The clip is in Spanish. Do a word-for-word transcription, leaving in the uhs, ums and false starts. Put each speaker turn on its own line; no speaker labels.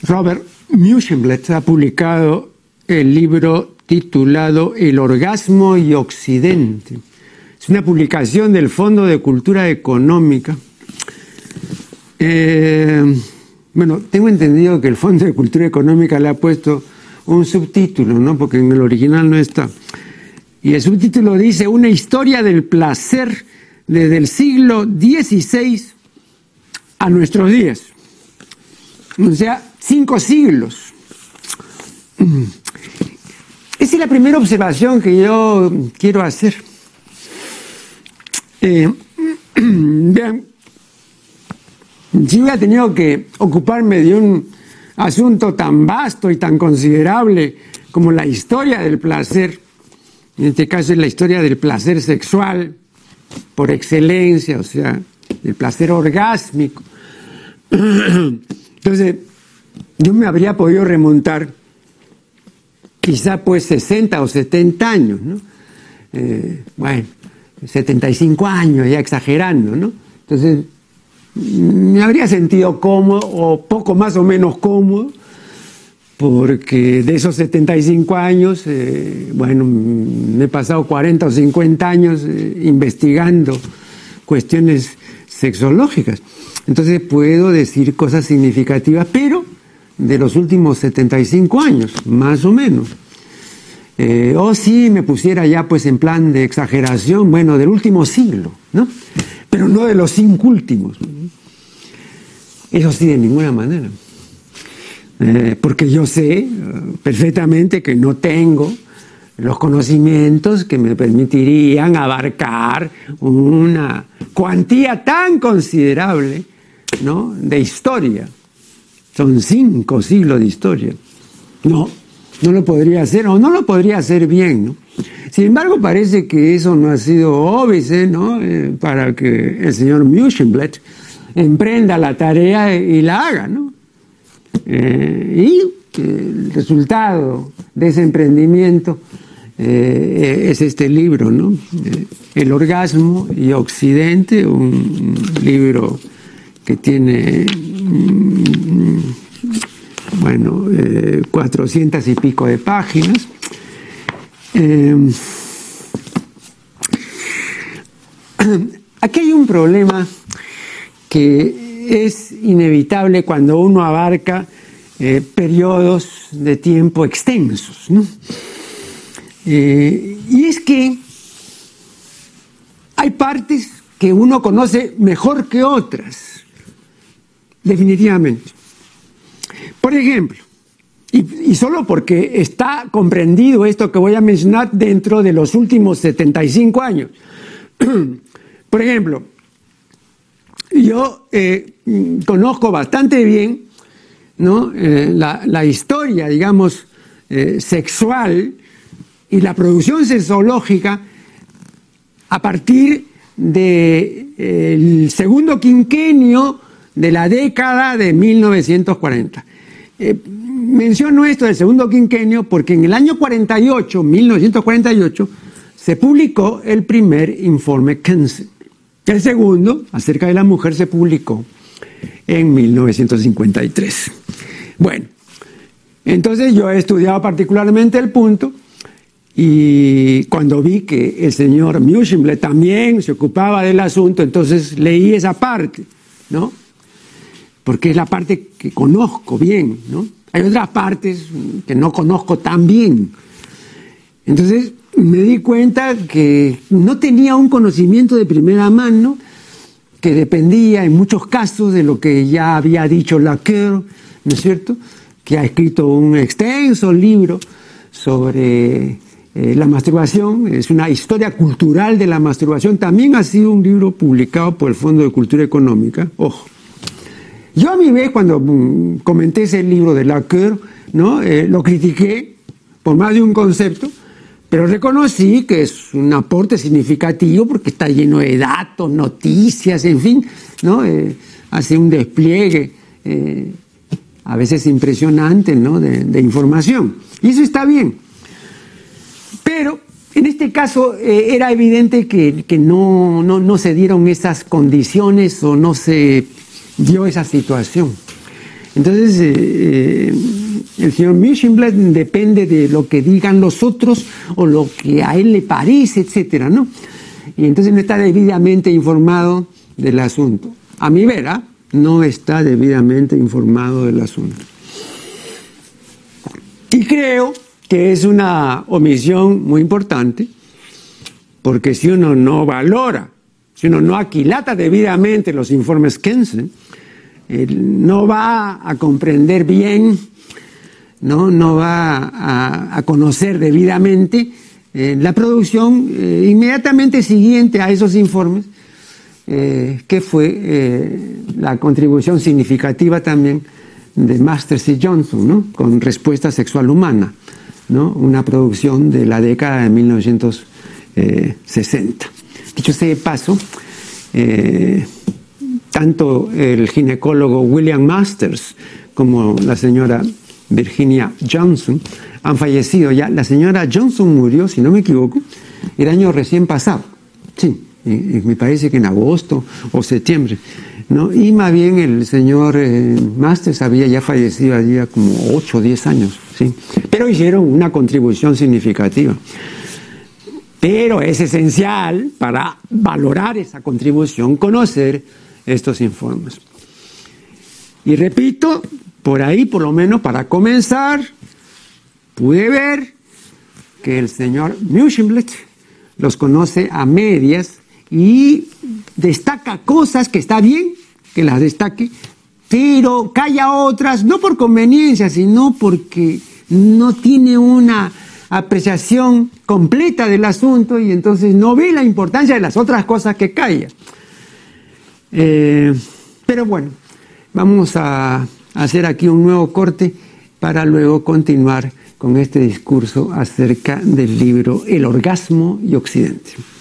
Robert Muschenblatt ha publicado el libro titulado El orgasmo y Occidente. Es una publicación del Fondo de Cultura Económica. Eh, bueno, tengo entendido que el Fondo de Cultura Económica le ha puesto un subtítulo, ¿no? Porque en el original no está. Y el subtítulo dice: Una historia del placer desde el siglo dieciséis a nuestros días. O sea, cinco siglos. Esa es la primera observación que yo quiero hacer. Eh, vean, si hubiera tenido que ocuparme de un asunto tan vasto y tan considerable como la historia del placer, en este caso es la historia del placer sexual por excelencia, o sea, el placer orgásmico, entonces yo me habría podido remontar quizá pues sesenta o setenta años, ¿no? Eh, bueno, setenta y cinco años, ya exagerando, ¿no? Entonces me habría sentido cómodo, o poco más o menos cómodo, porque de esos setenta y cinco años, eh, bueno, me he pasado cuarenta o cincuenta años eh, investigando cuestiones sexológicas. Entonces puedo decir cosas significativas, pero de los últimos setenta y cinco años, más o menos. Eh, o si me pusiera ya pues en plan de exageración, bueno, del último siglo, ¿no? Pero no de los cinco últimos. Eso sí, de ninguna manera. Eh, porque yo sé uh, perfectamente que no tengo los conocimientos que me permitirían abarcar una cuantía tan considerable, ¿no?, de historia. Son cinco siglos de historia. No, no lo podría hacer, o no lo podría hacer bien, ¿no? Sin embargo, parece que eso no ha sido óbice, ¿no?, eh, para que el señor Muschenblatt emprenda la tarea y la haga, ¿no? Eh, y el resultado de ese emprendimiento eh, es este libro, ¿no? Eh, El orgasmo y Occidente, un libro que tiene, mm, bueno, eh, cuatrocientas y pico de páginas. Eh, aquí hay un problema que es inevitable cuando uno abarca eh, periodos de tiempo extensos, ¿no? Eh, y es que hay partes que uno conoce mejor que otras, definitivamente. Por ejemplo, y, y solo porque está comprendido esto que voy a mencionar dentro de los últimos setenta y cinco años. Por ejemplo, yo eh, conozco bastante bien, ¿no?, eh, la, la historia, digamos, eh, sexual y la producción sexológica a partir del eh, segundo quinquenio de la década de mil novecientos cuarenta. Eh, menciono esto del segundo quinquenio porque en el año cuarenta y ocho, mil novecientos cuarenta y ocho, se publicó el primer informe Kensen. El segundo, acerca de la mujer, se publicó en mil novecientos cincuenta y tres. Bueno, entonces yo he estudiado particularmente el punto y cuando vi que el señor Muschenblatt también se ocupaba del asunto, entonces leí esa parte, ¿no? Porque es la parte que conozco bien, ¿no? Hay otras partes que no conozco tan bien. Entonces me di cuenta que no tenía un conocimiento de primera mano, que dependía en muchos casos de lo que ya había dicho Lacan, ¿no es cierto?, que ha escrito un extenso libro sobre eh, la masturbación. Es una historia cultural de la masturbación. También ha sido un libro publicado por el Fondo de Cultura Económica. Ojo. Yo a mi vez, cuando mm, comenté ese libro de Lacan, ¿no?, eh, lo critiqué por más de un concepto, pero reconocí que es un aporte significativo porque está lleno de datos, noticias, en fin, ¿no? Eh, hace un despliegue eh, a veces impresionante, ¿no?, de, de información. Y eso está bien. Pero en este caso eh, era evidente que, que no, no, no se dieron esas condiciones o no se dio esa situación. Entonces, eh, eh, el señor Münchenblatt depende de lo que digan los otros o lo que a él le parece, etcétera, ¿no? Y entonces no está debidamente informado del asunto. A mi vera, no está debidamente informado del asunto. Y creo que es una omisión muy importante, porque si uno no valora, si uno no aquilata debidamente los informes Kensen, eh, no va a comprender bien, no, no va a, a conocer debidamente eh, la producción eh, inmediatamente siguiente a esos informes, eh, que fue eh, la contribución significativa también de Masters y Johnson, ¿no? Con Respuesta Sexual Humana, ¿no? Una producción de la década de mil novecientos sesenta. Dicho sea de paso, eh, tanto el ginecólogo William Masters como la señora Virginia Johnson han fallecido ya. La señora Johnson murió, si no me equivoco, el año recién pasado. Sí, me parece que en agosto o septiembre, ¿no? Y más bien el señor eh, Masters había ya fallecido allí como ocho o diez años, ¿sí? Pero hicieron una contribución significativa. Pero es esencial para valorar esa contribución conocer estos informes. Y repito, por ahí, por lo menos para comenzar, pude ver que el señor Münchenblatt los conoce a medias y destaca cosas que está bien que las destaque, pero calla otras, no por conveniencia, sino porque no tiene una apreciación completa del asunto y entonces no ve la importancia de las otras cosas que calla. Eh, pero bueno, vamos a hacer aquí un nuevo corte para luego continuar con este discurso acerca del libro El orgasmo y Occidente.